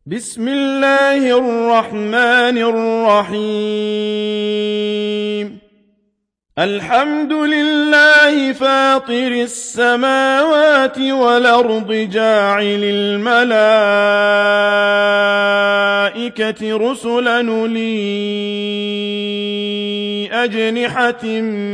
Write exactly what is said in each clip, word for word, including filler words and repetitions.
بسم الله الرحمن الرحيم الحمد لله فاطر السماوات والأرض جاعل الملائكة رسلا أولي أجنحة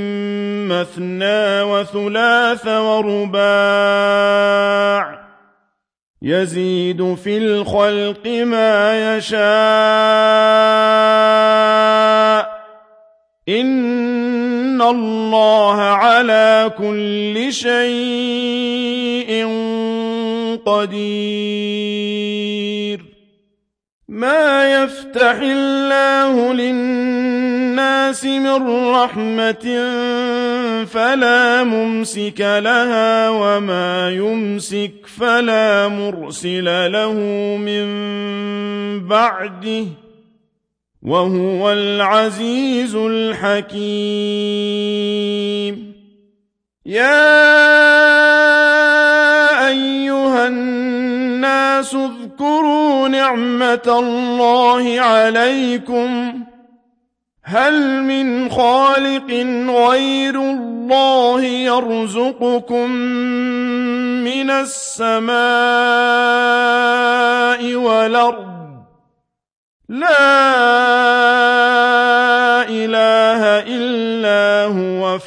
مثنى وثلاث ورباع يزيد في الخلق ما يشاء إن الله على كل شيء قدير ما يفتح الله للناس من رحمة فلا ممسك لها وما يمسك فلا مرسل له من بعده وهو العزيز الحكيم يا أيها الناس اذكروا نعمة الله عليكم هل من خالق غير الله يرزقكم من السماء والأرض لا إله إلا هو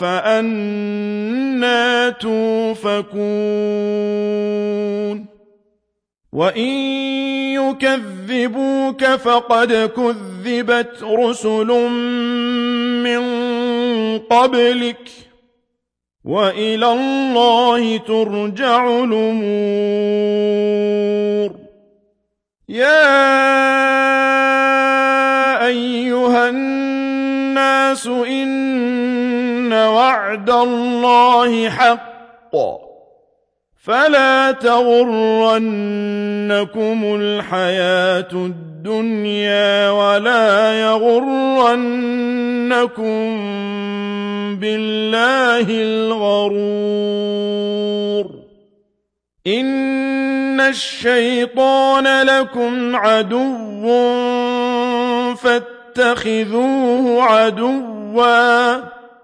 فأنى توفكون وإن يكذبوك فقد كذبت رسل من قبلك وإلى الله ترجع الأمور يا أيها الناس إن وعد الله حق فلا تغرنكم الحياة الدنيا ولا يغرنكم بالله الغرور إن الشيطان لكم عدو فاتخذوه عدوا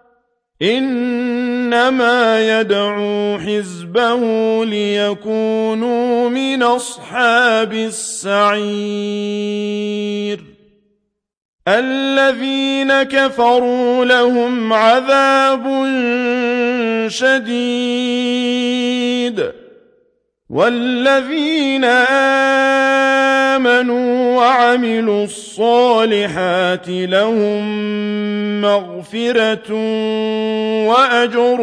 إنما يدعو حزبه ليكونوا من أصحاب السعير الذين كفروا لهم عذاب شديد والذين آمنوا وعملوا الصالحات لهم مغفرة وأجر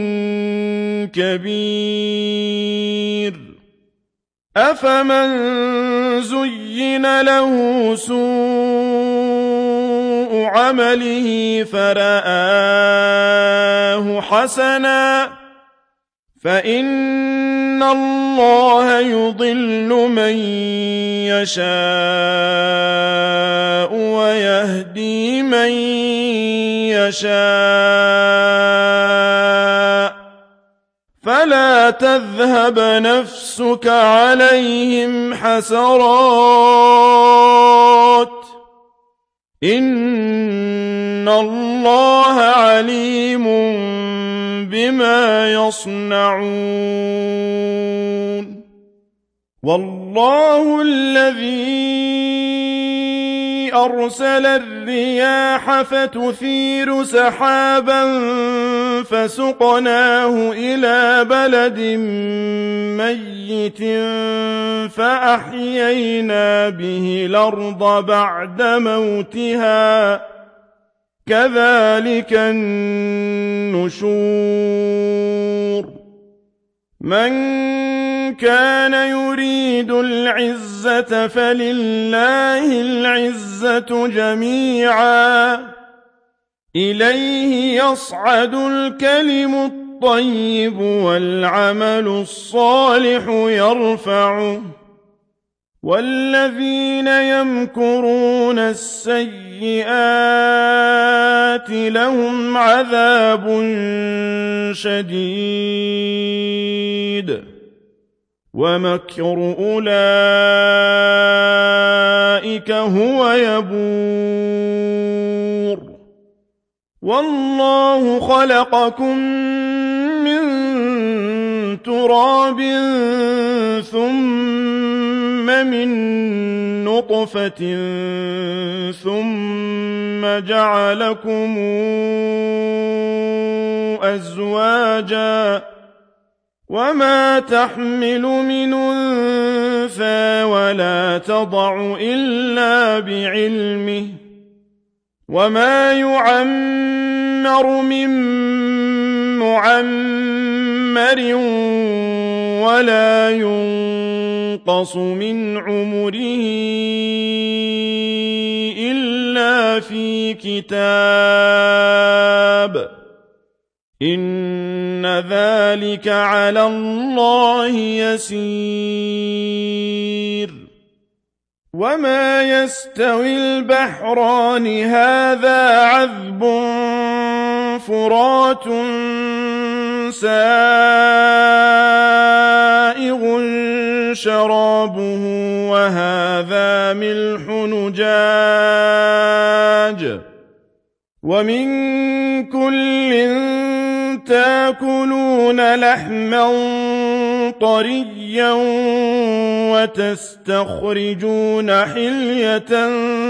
كبير أفمن زين له سوء عمله فرآه حسنا فإن الله يضل من يشاء ويهدي من يشاء فلا تذهب نفسك عليهم حسرات إن الله عليم بما يصنعون والله الذي أرسل الرياح فتثير سحابا فسقناه إلى بلد ميت فأحيينا به الأرض بعد موتها كذلك النشور من كان يريد العزة فلله العزة جميعا إليه يصعد الكلم الطيب والعمل الصالح يرفعه والذين يمكرون السيئات لهم عذاب شديد ومكر أولئك هو يبور والله خلقكم من تراب ثم من نطفة ثم جعلكم أزواجا وما تحمل من أنثى ولا تضع إلا بعلمه وما يعمر من معمر ولا ينقص من عمره إلا في كتاب إن ذلك على الله يسير وما يستوي البحران هذا عذب فرات سائغ شرابه وهذا ملح نجاج ومن كل تاكلون لحما طريا وتستخرجون حلية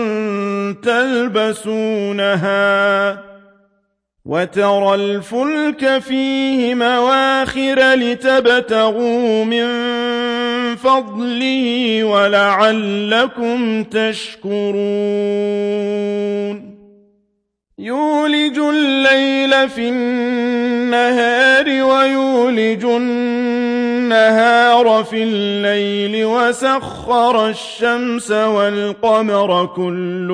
تلبسونها وترى الفلك فيه مواخر لتبتغوا من فضله ولعلكم تشكرون يولج الليل في النهار ويولج النهار في الليل وسخر الشمس والقمر كل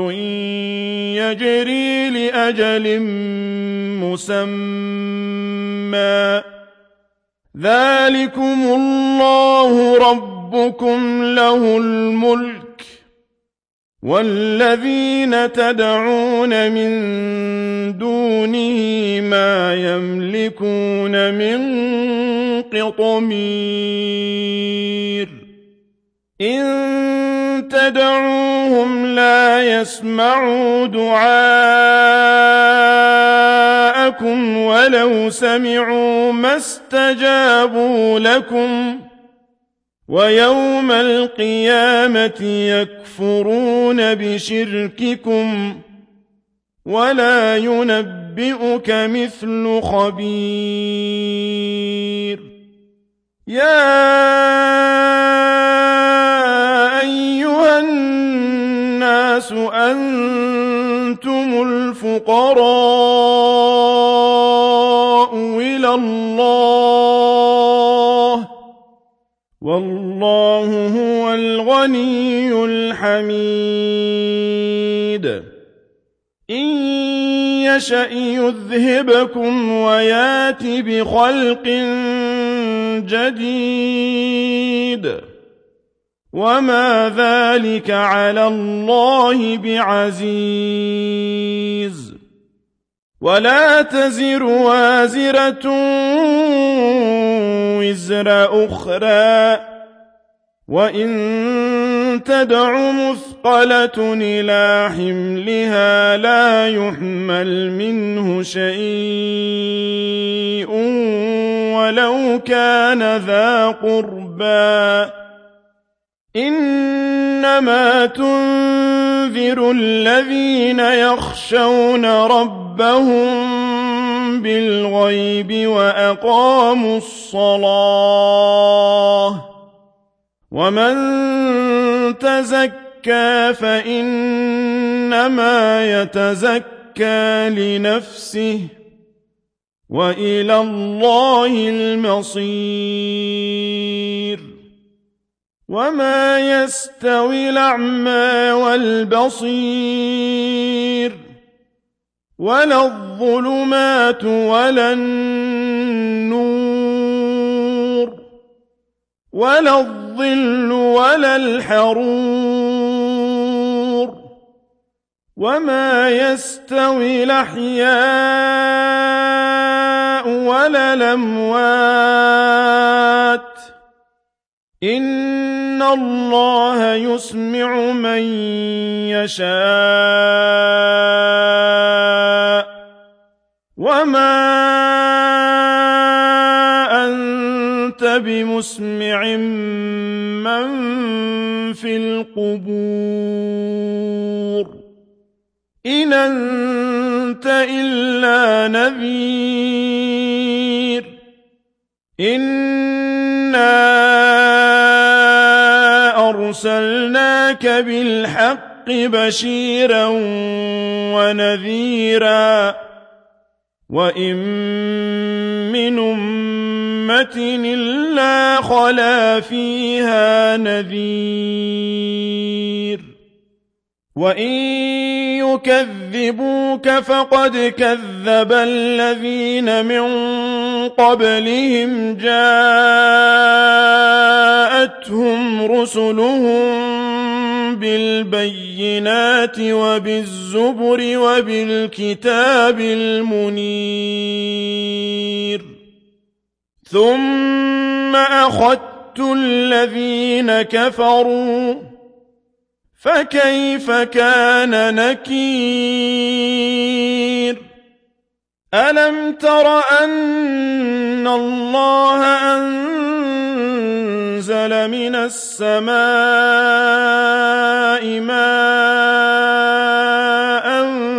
يجري لأجل مسمى ذلكم الله ربكم له الملك والذين تدعون من دونه ما يملكون من قطمير إن تدعوهم لا يسمعوا دعاءكم ولو سمعوا ما استجابوا لكم ويوم القيامة يكفرون بشرككم ولا ينبئك مثل خبير يا أيها الناس أنتم الفقراء إلى الله والله هو الغني الحميد إن يشأ يذهبكم ويات بخلق جديد وما ذلك على الله بعزيز ولا تزر وازرة وزر أخرى وإن تدع مثقلة إلى حملها لا يحمل منه شيء ولو كان ذا قربى إنما تنذر الذين يخشون ربهم بالغيب وأقاموا الصلاة ومن تزكى فإنما يتزكى لنفسه وإلى الله المصير وما يستوي الأعمى والبصير ولا الظلمات ولا النور ولا الظل ولا الحرور وما يستوي الأحياء ولا الأموات إِنَّ اللَّهَ يُسْمِعُ مَن يَشَاءُ وَمَا أَنتَ بِمُسْمِعٍ مَّن فِي الْقُبُورِ إِنْ أَنتَ إِلَّا نَذِيرٌ إِنَّا أَرْسَلْنَاكَ بِالْحَقِّ بَشِيرًا وَنَذِيرًا وَإِن مِّنْ أُمَّةٍ إِلَّا خَلَا فِيهَا نَذِيرٌ وَإِن يُكَذِّبُوكَ فَقَدْ كَذَّبَ الَّذِينَ مِن قَبْلِهِمْ جَاءَتْهُمْ رُسُلُهُم بِالْبَيِّنَاتِ وَبِالزُّبُرِ وَبِالْكِتَابِ الْمُنِيرِ ثُمَّ أَخَذْتُ الَّذِينَ كَفَرُوا فَكَيْفَ كَانَ نَكِيرِ أَلَمْ تَرَ أَنَّ اللَّهَ أَنزَلَ مِنَ السَّمَاءِ مَاءً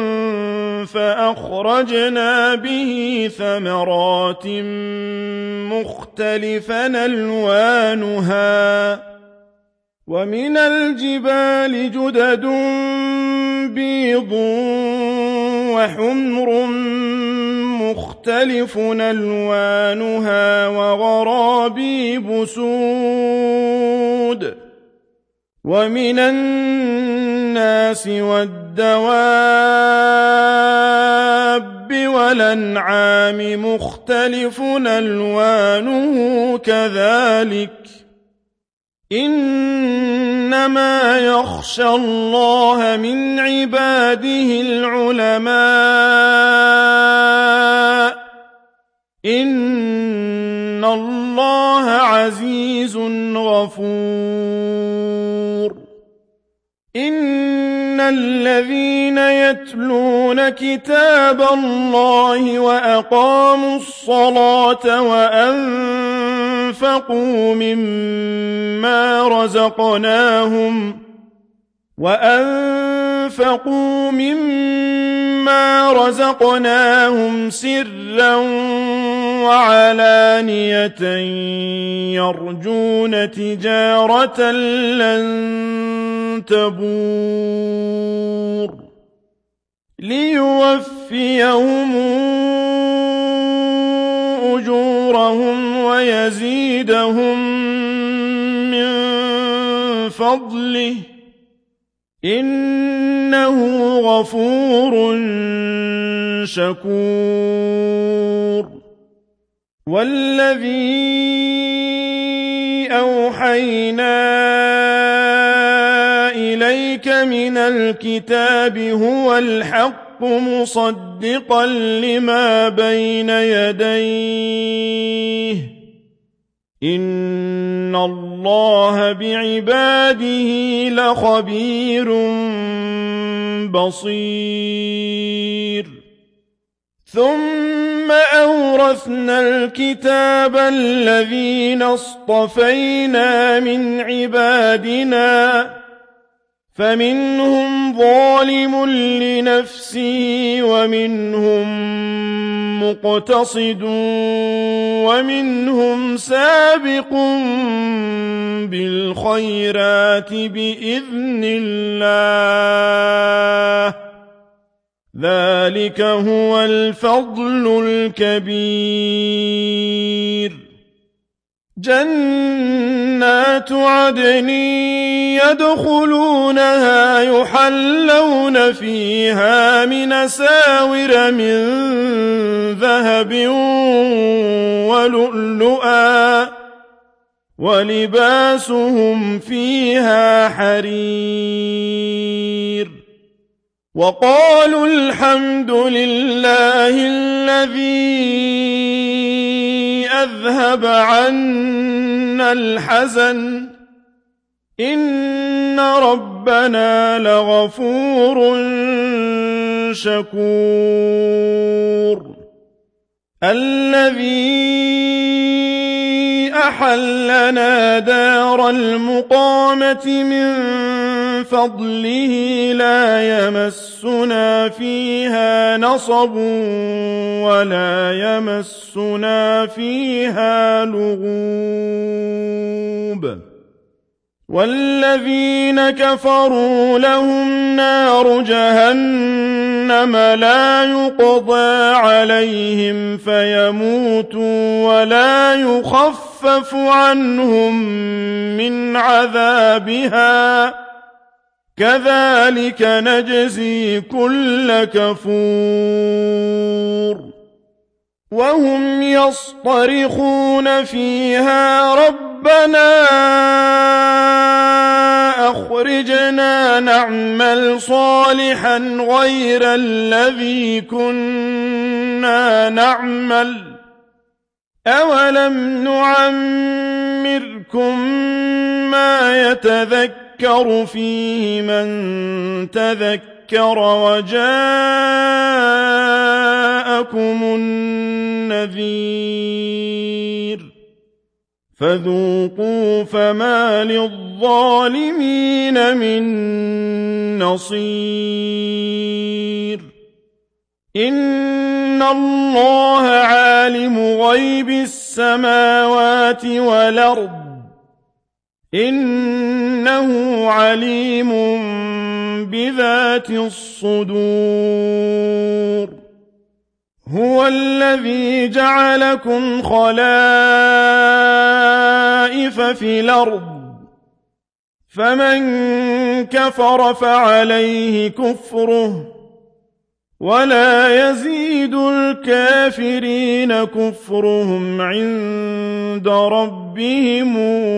فَأَخْرَجْنَا بِهِ ثَمَرَاتٍ مُخْتَلِفًا أَلْوَانُهَا وَمِنَ الْجِبَالِ جُدَدٌ بِيضٌ وَحُمْرٌ مُخْتَلِفٌ أَلْوَانُهَا وَغَرَابِيبُ سُودٌ وَمِنَ النَّاسِ وَالدَّوَابِّ وَالْأَنْعَامِ مُخْتَلِفٌ أَلْوَانُهُ كَذَلِكَ إِنَّمَا يَخْشَى اللَّهَ مِنْ عِبَادِهِ الْعُلَمَاءُ إِنَّ اللَّهَ عَزِيزٌ غَفُورٌ إِنَّ الَّذِينَ يَتْلُونَ كِتَابَ اللَّهِ وَأَقَامُوا الصَّلَاةَ وَأَنفَقُوا مِمَّا رَزَقْنَاهُمْ وَأَنفَقُوا مِمَّا رَزَقْنَاهُمْ سِرًّا وَعَلَانِيَةً يَرْجُونَ تِجَارَةً لَّن تَبُورَ لِيُوَفِّيَهُمْ أُجُورَهُمْ وَيَزِيدَهُم مِّن فَضْلِهِ إِنَّهُ غَفُورٌ شَكُورٌ وَالَّذِي أَوْحَيْنَا إِلَيْكَ مِنَ الْكِتَابِ هُوَ الْحَقُّ مُصَدِّقًا لِّمَا بَيْنَ يَدَيْهِ إِنَّ اللَّهَ بِعِبَادِهِ لَخَبِيرٌ بَصِيرٌ ثُمَّ أَوْرَثْنَا الْكِتَابَ الَّذِينَ اصْطَفَيْنَا مِنْ عِبَادِنَا فَمِنْهُمْ ظَالِمٌ لِنَفْسِهِ وَمِنْهُمْ مُقْتَصِدٌ وَمِنْهُمْ سَابِقٌ بِالْخَيْرَاتِ بِإِذْنِ اللَّهِ ذَلِكَ هُوَ الْفَضْلُ الْكَبِيرُ جَنَّاتُ عَدْنٍ يَدْخُلُونَهَا يُحَلَّوْنَ فِيهَا مِنْ أَسَاوِرَ مِنْ ذَهَبٍ وَلُؤْلُؤًا وَلِبَاسُهُمْ فِيهَا حَرِيرٌ وَقَالُوا الْحَمْدُ لِلَّهِ الَّذِي أذهب عنا الحزن إن ربنا لغفور شكور الذي أحلنا دار المقامة من فضله لا يمسنا فيها نصب ولا يمسنا فيها لغوب والذين كفروا لهم نار جهنم لا يقضى عليهم فيموتوا ولا يخفف عنهم من عذابها كذلك نجزي كل كفور وهم يصطرخون فيها ربنا أخرجنا نعمل صالحا غير الذي كنا نعمل أولم نعمركم ما يتذكر فيه من تذكر وجاءكم النذير فذوقوا فما للظالمين من نصير إن الله عالم غيب السماوات والأرض إنه عليم بذات الصدور هو الذي جعلكم خلائف في الأرض فمن كفر فعليه كفره ولا يزيد الكافرين كفرهم عند ربهم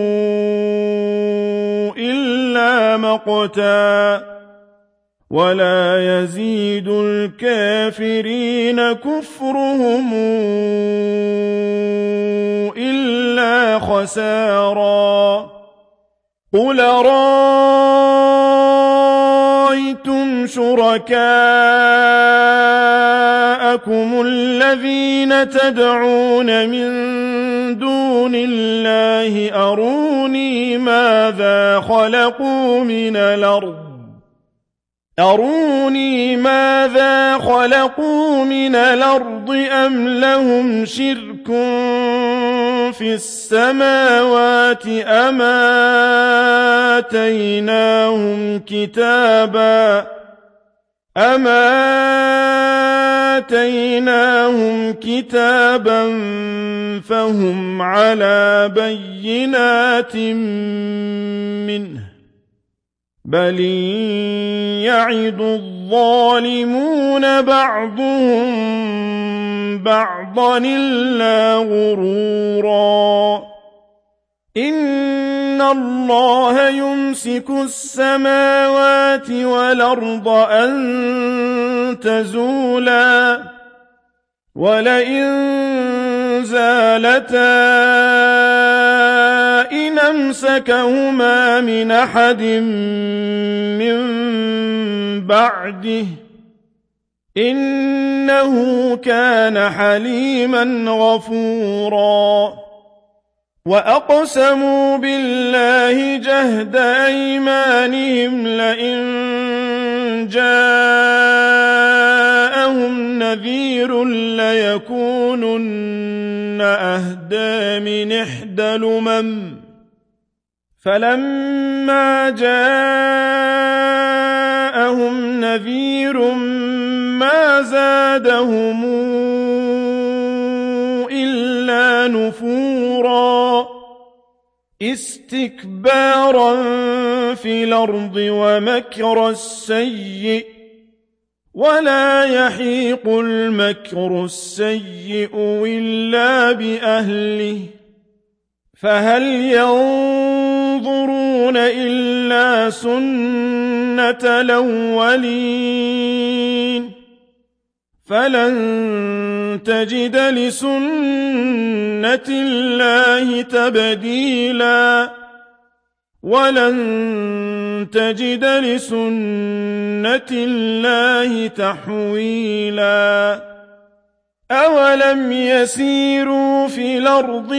إلا مقتا ولا يزيد الكافرين كفرهم إلا خسارا قل رأيتم شركاءكم الذين تدعون من دون الله أروني ماذا خلقوا من الأرض أروني ماذا خلقوا من الأرض أم لهم شرك في السماوات أم آتيناهم كتابا أم آتيناهم كتابا فهم على بينات منه بل يعد الظالمون بعضهم بعضا إلا غرورا إن الله يمسك السماوات والأرض أن تزولا ولئن زالتا إن أمسكهما من أحد من بعده إنه كان حليما غفورا وأقسموا بالله جهد أيمانهم لئن جاءهم نذير ليكونن أهدى من إحدى الأمم فلما جاءهم نذير ما زادهم إلا نفورا استكبارا في الأرض ومكر السيء ولا يحيق المكر السيء إلا بأهله فهل ينظرون إلا سنة الأولين فلن تجد لسنة الله تبديلا ولن تجد لسنة الله تحويلا أولم يسيروا في الأرض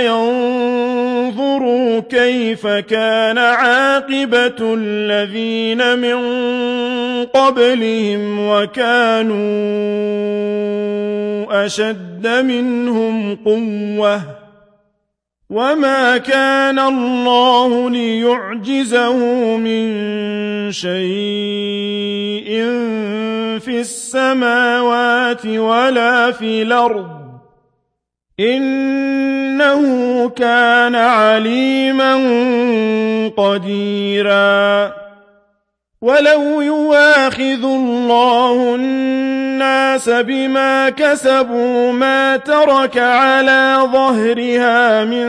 فينظروا كيف كان عاقبة الذين من قبلهم وكانوا أشد منهم قوة وما كان الله ليعجزه من شيء في السماوات ولا في الأرض إنه كان عليما قديرا ولو يواخذ الله الناس بما كسبوا ما ترك على ظهرها من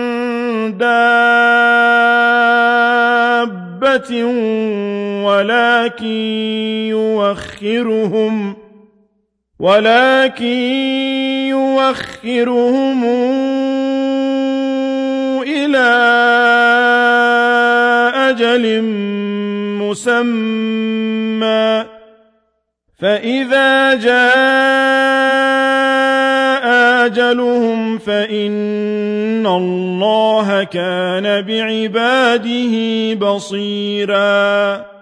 دابة ولكن يوخرهم ولكن يوخرهم إلى أجل مسمى فإذا جاء أجلهم فإن الله كان بعباده بصيراً